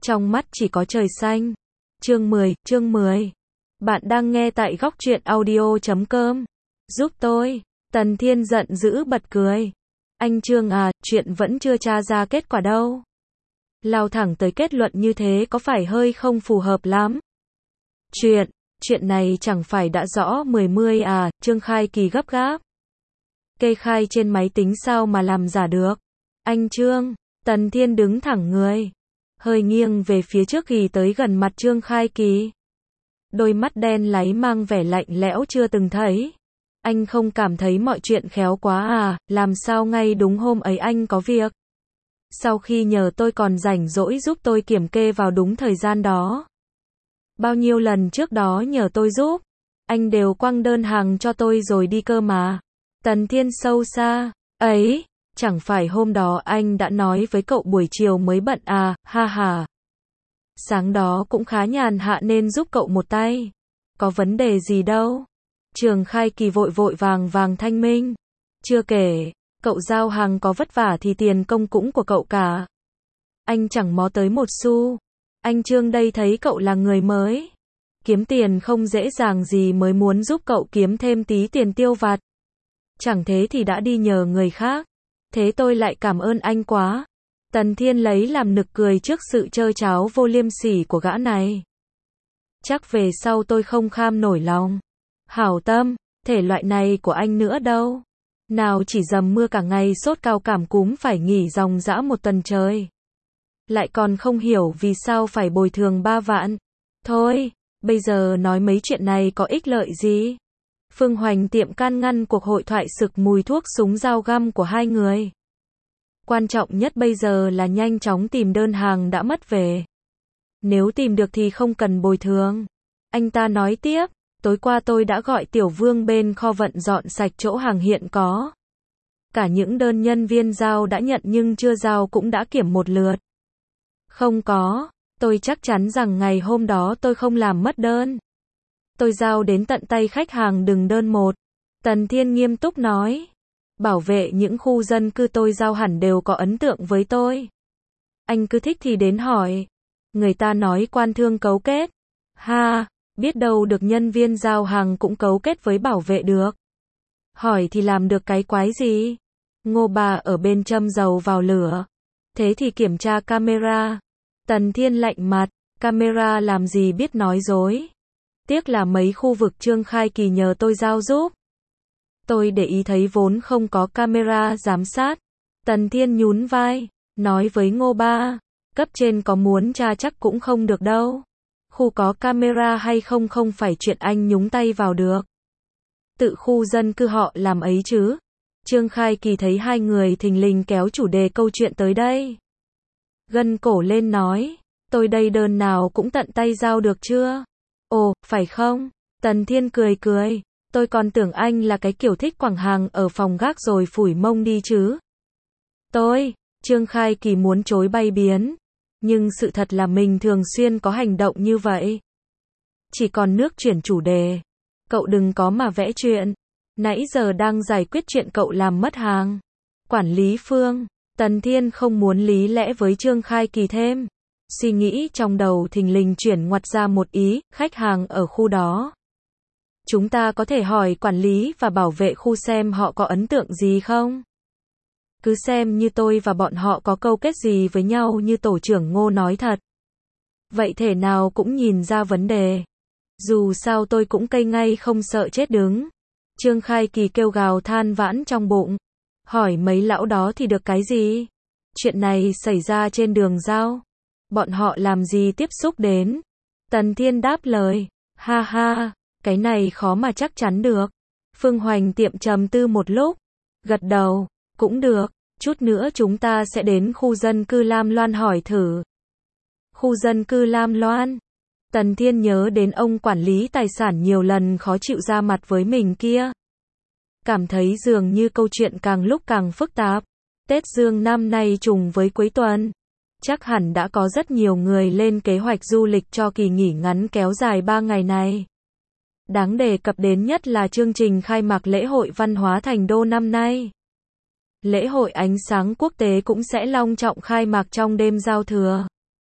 trong mắt chỉ có trời xanh. Chương 10. Bạn đang nghe tại góc truyện audio.com. Giúp tôi. Tần Thiên giận dữ bật cười. Anh Trương à, chuyện vẫn chưa tra ra kết quả đâu. Lao thẳng tới kết luận như thế có phải hơi không phù hợp lắm. Chuyện này chẳng phải đã rõ 10 à, Trương Khai Kỳ gấp gáp. Kê khai trên máy tính sao mà làm giả được. Anh Trương, Tần Thiên đứng thẳng người. Hơi nghiêng về phía trước ghi tới gần mặt Trương Khai Kỳ. Đôi mắt đen láy mang vẻ lạnh lẽo chưa từng thấy. Anh không cảm thấy mọi chuyện khéo quá à, làm sao ngay đúng hôm ấy anh có việc. Sau khi nhờ tôi còn rảnh rỗi giúp tôi kiểm kê vào đúng thời gian đó. Bao nhiêu lần trước đó nhờ tôi giúp, anh đều quăng đơn hàng cho tôi rồi đi cơ mà. Tần Thiên sâu xa, ấy, chẳng phải hôm đó anh đã nói với cậu buổi chiều mới bận à, ha ha. Sáng đó cũng khá nhàn hạ nên giúp cậu một tay. Có vấn đề gì đâu. Trương Khai Kỳ vội vàng thanh minh. Chưa kể, cậu giao hàng có vất vả thì tiền công cũng của cậu cả. Anh chẳng mó tới một xu. Anh Trương đây thấy cậu là người mới. Kiếm tiền không dễ dàng gì mới muốn giúp cậu kiếm thêm tí tiền tiêu vặt. Chẳng thế thì đã đi nhờ người khác. Thế tôi lại cảm ơn anh quá. Tần Thiên lấy làm nực cười trước sự trơ tráo vô liêm sỉ của gã này. Chắc về sau tôi không kham nổi lòng. Hảo tâm, thể loại này của anh nữa đâu. Nào chỉ dầm mưa cả ngày sốt cao cảm cúm phải nghỉ dòng dã một tuần trời. Lại còn không hiểu vì sao phải bồi thường 3 vạn. Thôi, bây giờ nói mấy chuyện này có ích lợi gì. Phương Hoành tiệm can ngăn cuộc hội thoại sực mùi thuốc súng dao găm của hai người. Quan trọng nhất bây giờ là nhanh chóng tìm đơn hàng đã mất về. Nếu tìm được thì không cần bồi thường. Anh ta nói tiếp, tối qua tôi đã gọi Tiểu Vương bên kho vận dọn sạch chỗ hàng hiện có. Cả những đơn nhân viên giao đã nhận nhưng chưa giao cũng đã kiểm một lượt. Không có, tôi chắc chắn rằng ngày hôm đó tôi không làm mất đơn. Tôi giao đến tận tay khách hàng từng đơn một. Tần Thiên nghiêm túc nói. Bảo vệ những khu dân cư tôi giao hẳn đều có ấn tượng với tôi. Anh cứ thích thì đến hỏi. Người ta nói quan thương cấu kết. Ha, biết đâu được nhân viên giao hàng cũng cấu kết với bảo vệ được. Hỏi thì làm được cái quái gì? Ngô bà ở bên châm dầu vào lửa. Thế thì kiểm tra camera. Tần Thiên lạnh mặt. Camera làm gì biết nói dối. Tiếc là mấy khu vực Trương Khai Kỳ nhờ tôi giao giúp. Tôi để ý thấy vốn không có camera giám sát. Tần Thiên nhún vai, nói với Ngô Ba, cấp trên có muốn tra chắc cũng không được đâu. Khu có camera hay không không phải chuyện anh nhúng tay vào được. Tự khu dân cư họ làm ấy chứ. Trương Khai Kỳ thấy hai người thình lình kéo chủ đề câu chuyện tới đây. Gân cổ lên nói, tôi đây đơn nào cũng tận tay giao được chưa? Ồ, phải không? Tần Thiên cười. Tôi còn tưởng anh là cái kiểu thích quẳng hàng ở phòng gác rồi phủi mông đi chứ. Trương Khai Kỳ muốn chối bay biến. Nhưng sự thật là mình thường xuyên có hành động như vậy. Chỉ còn nước chuyển chủ đề. Cậu đừng có mà vẽ chuyện. Nãy giờ đang giải quyết chuyện cậu làm mất hàng. Quản lý Phương. Tần Thiên không muốn lý lẽ với Trương Khai Kỳ thêm. Suy nghĩ trong đầu thình lình chuyển ngoặt ra một ý, khách hàng ở khu đó. Chúng ta có thể hỏi quản lý và bảo vệ khu xem họ có ấn tượng gì không? Cứ xem như tôi và bọn họ có câu kết gì với nhau như tổ trưởng Ngô nói thật. Vậy thể nào cũng nhìn ra vấn đề. Dù sao tôi cũng cây ngay không sợ chết đứng. Trương Khai Kỳ kêu gào than vãn trong bụng. Hỏi mấy lão đó thì được cái gì? Chuyện này xảy ra trên đường giao. Bọn họ làm gì tiếp xúc đến? Tần Thiên đáp lời. Ha ha, cái này khó mà chắc chắn được. Phương Hoành tiệm trầm tư một lúc. Gật đầu, cũng được, chút nữa chúng ta sẽ đến khu dân cư Lam Loan hỏi thử. Khu dân cư Lam Loan. Tần Thiên nhớ đến ông quản lý tài sản nhiều lần khó chịu ra mặt với mình kia. Cảm thấy dường như câu chuyện càng lúc càng phức tạp. Tết Dương năm nay trùng với cuối tuần. Chắc hẳn đã có rất nhiều người lên kế hoạch du lịch cho kỳ nghỉ ngắn kéo dài 3 ngày này. Đáng đề cập đến nhất là chương trình khai mạc lễ hội văn hóa Thành Đô năm nay. Lễ hội ánh sáng quốc tế cũng sẽ long trọng khai mạc trong đêm giao thừa.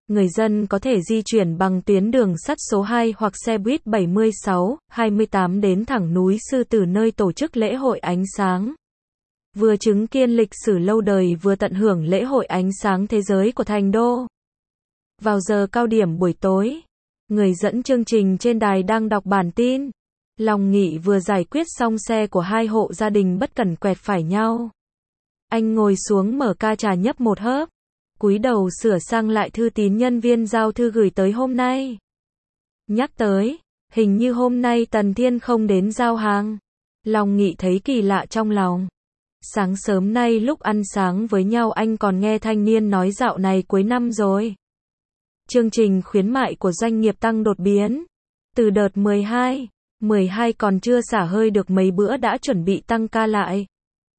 người dân có thể di chuyển bằng tuyến đường sắt số 2 hoặc xe buýt 76, 28 đến thẳng núi Sư Tử nơi tổ chức lễ hội ánh sáng. Vừa chứng kiến lịch sử lâu đời vừa tận hưởng lễ hội ánh sáng thế giới của thành đô. Vào giờ cao điểm buổi tối, người dẫn chương trình trên đài đang đọc bản tin. Long Nghị vừa giải quyết xong xe của hai hộ gia đình bất cẩn quẹt phải nhau. Anh ngồi xuống mở ca trà nhấp một hớp, cúi đầu sửa sang lại thư tín nhân viên giao thư gửi tới hôm nay. Nhắc tới, hình như hôm nay Tần Thiên không đến giao hàng. Long Nghị thấy kỳ lạ trong lòng. Sáng sớm nay lúc ăn sáng với nhau anh còn nghe thanh niên nói dạo này cuối năm rồi. Chương trình khuyến mại của doanh nghiệp tăng đột biến. Từ đợt 12 còn chưa xả hơi được mấy bữa đã chuẩn bị tăng ca lại.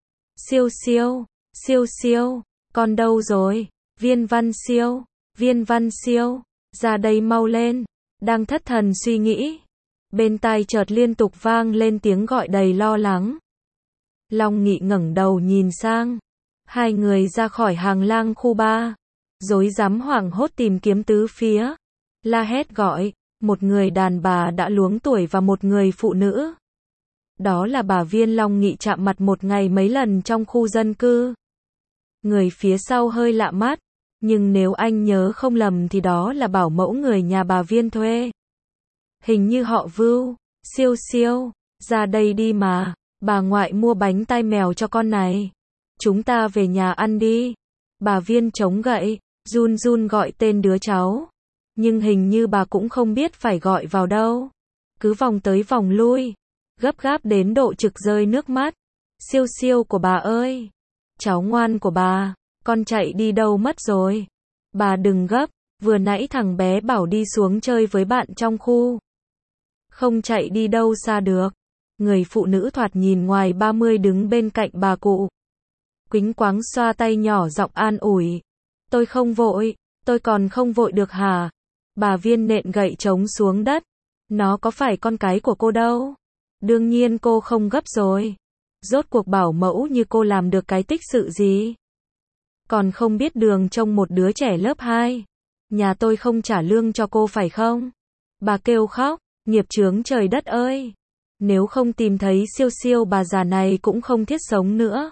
Siêu, con đâu rồi? Viên Văn Siêu, ra đây mau lên. Đang thất thần suy nghĩ. Bên tai chợt liên tục vang lên tiếng gọi đầy lo lắng. Long Nghị ngẩng đầu nhìn sang. Hai người ra khỏi hàng lang khu 3. Rối rắm hoảng hốt tìm kiếm tứ phía. La hét gọi. Một người đàn bà đã luống tuổi và một người phụ nữ. Đó là bà Viên Long Nghị chạm mặt một ngày mấy lần trong khu dân cư. Người phía sau hơi lạ mắt. Nhưng nếu anh nhớ không lầm thì đó là bảo mẫu người nhà bà Viên thuê. Hình như họ Vưu. Siêu, ra đây đi mà. Bà ngoại mua bánh tai mèo cho con này. Chúng ta về nhà ăn đi. Bà Viên chống gậy, run gọi tên đứa cháu. Nhưng hình như bà cũng không biết phải gọi vào đâu. Cứ vòng tới vòng lui. Gấp gáp đến độ trực rơi nước mắt. Siêu của bà ơi. Cháu ngoan của bà. Con chạy đi đâu mất rồi. Bà đừng gấp. Vừa nãy thằng bé bảo đi xuống chơi với bạn trong khu. Không chạy đi đâu xa được. Người phụ nữ thoạt nhìn ngoài 30 đứng bên cạnh bà cụ. Quýnh quáng xoa tay nhỏ giọng an ủi. Tôi không vội. Tôi còn không vội được hả? Bà Viên nện gậy trống xuống đất. Nó có phải con cái của cô đâu. Đương nhiên cô không gấp rồi. Rốt cuộc bảo mẫu như cô làm được cái tích sự gì. Còn không biết đường trông một đứa trẻ lớp 2. Nhà tôi không trả lương cho cô phải không? Bà kêu khóc. Nghiệp chướng trời đất ơi. Nếu không tìm thấy siêu bà già này cũng không thiết sống nữa.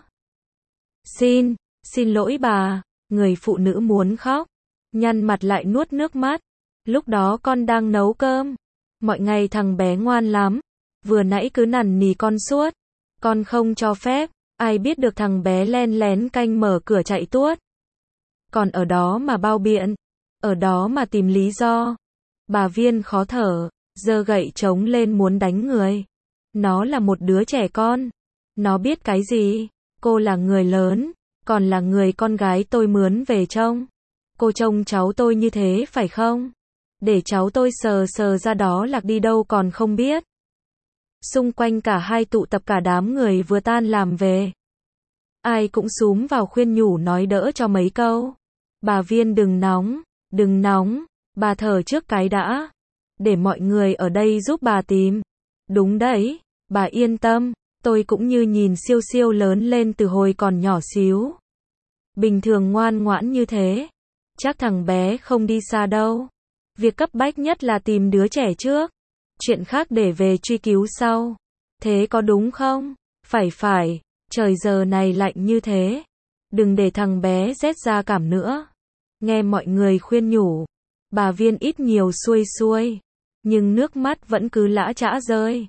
Xin lỗi bà. Người phụ nữ muốn khóc. Nhăn mặt lại nuốt nước mắt. Lúc đó con đang nấu cơm. Mọi ngày thằng bé ngoan lắm. Vừa nãy cứ nằn nì con suốt. Con không cho phép. Ai biết được thằng bé len lén canh mở cửa chạy tuốt. Còn ở đó mà bao biện. Ở đó mà tìm lý do. Bà Viên khó thở. Giơ gậy trống lên muốn đánh người. Nó là một đứa trẻ con. Nó biết cái gì? Cô là người lớn. Còn là người con gái tôi mướn về trông. Cô trông cháu tôi như thế phải không? Để cháu tôi sờ ra đó lạc đi đâu còn không biết. Xung quanh cả hai tụ tập cả đám người vừa tan làm về. Ai cũng xúm vào khuyên nhủ nói đỡ cho mấy câu. Bà Viên đừng nóng. Bà thở trước cái đã. Để mọi người ở đây giúp bà tìm. Đúng đấy, bà yên tâm. Tôi cũng như nhìn siêu lớn lên từ hồi còn nhỏ xíu. Bình thường ngoan ngoãn như thế. Chắc thằng bé không đi xa đâu. Việc cấp bách nhất là tìm đứa trẻ trước. Chuyện khác để về truy cứu sau. Thế có đúng không? Phải. Trời giờ này lạnh như thế. Đừng để thằng bé rét ra cảm nữa. Nghe mọi người khuyên nhủ. Bà Viên ít nhiều xuôi. Nhưng nước mắt vẫn cứ lã chã rơi.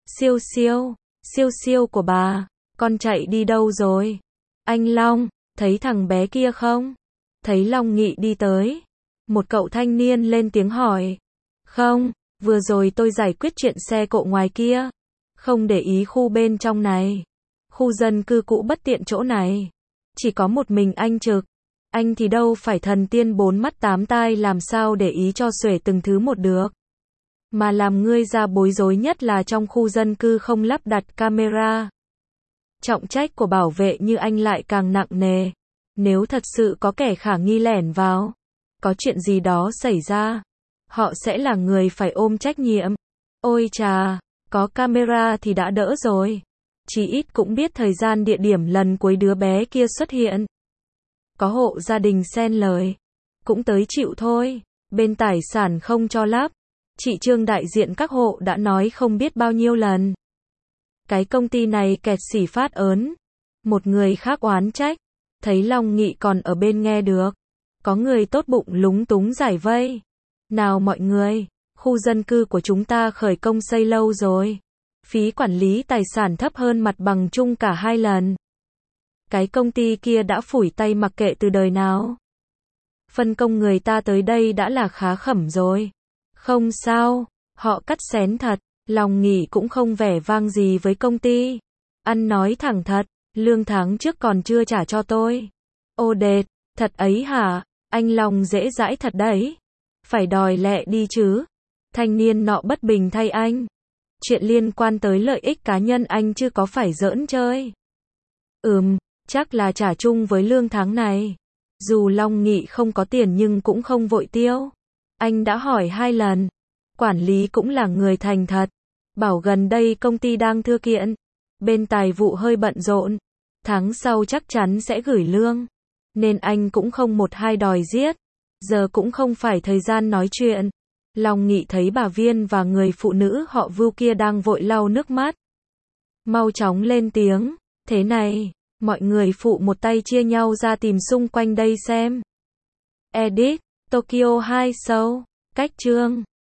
Siêu của bà. Con chạy đi đâu rồi? Anh Long, thấy thằng bé kia không? Thấy Long Nghị đi tới. Một cậu thanh niên lên tiếng hỏi. Không, vừa rồi tôi giải quyết chuyện xe cộ ngoài kia. Không để ý khu bên trong này. Khu dân cư cũ bất tiện chỗ này. Chỉ có một mình anh trực. Anh thì đâu phải thần tiên 4 mắt 8 tai làm sao để ý cho xuể từng thứ một được. Mà làm ngươi ra bối rối nhất là trong khu dân cư không lắp đặt camera. Trọng trách của bảo vệ như anh lại càng nặng nề. Nếu thật sự có kẻ khả nghi lẻn vào, có chuyện gì đó xảy ra, họ sẽ là người phải ôm trách nhiệm. Ôi chà, có camera thì đã đỡ rồi. Chí ít cũng biết thời gian địa điểm lần cuối đứa bé kia xuất hiện. Có hộ gia đình xen lời. cũng tới chịu thôi. Bên tài sản không cho lắp. Chị Trương đại diện các hộ đã nói không biết bao nhiêu lần. Cái công ty này kẹt xỉ phát ớn. Một người khác oán trách. Thấy Long Nghị còn ở bên nghe được. Có người tốt bụng lúng túng giải vây. Nào mọi người, khu dân cư của chúng ta khởi công xây lâu rồi. Phí quản lý tài sản thấp hơn mặt bằng chung cả 2 lần. Cái công ty kia đã phủi tay mặc kệ từ đời nào. Phân công người ta tới đây đã là khá khẩm rồi. Không sao, họ cắt xén thật. Long Nghị cũng không vẻ vang gì với công ty. Ăn nói thẳng thật, lương tháng trước còn chưa trả cho tôi. Ô đệt, thật ấy hả? Anh Long dễ dãi thật đấy. Phải đòi lẹ đi chứ. Thanh niên nọ bất bình thay anh. Chuyện liên quan tới lợi ích cá nhân anh chứ có phải giỡn chơi. Chắc là trả chung với lương tháng này. Dù Long Nghị không có tiền nhưng cũng không vội tiêu. Anh đã hỏi 2 lần. Quản lý cũng là người thành thật. Bảo gần đây công ty đang thư kiện. Bên tài vụ hơi bận rộn. Tháng sau chắc chắn sẽ gửi lương. Nên anh cũng không một hai đòi giết. Giờ cũng không phải thời gian nói chuyện. Long Nghị thấy bà Viên và người phụ nữ họ Vưu kia đang vội lau nước mắt. Mau chóng lên tiếng. Thế này, mọi người phụ một tay chia nhau ra tìm xung quanh đây xem. Edit, Tokyo 2 Show, cách chương.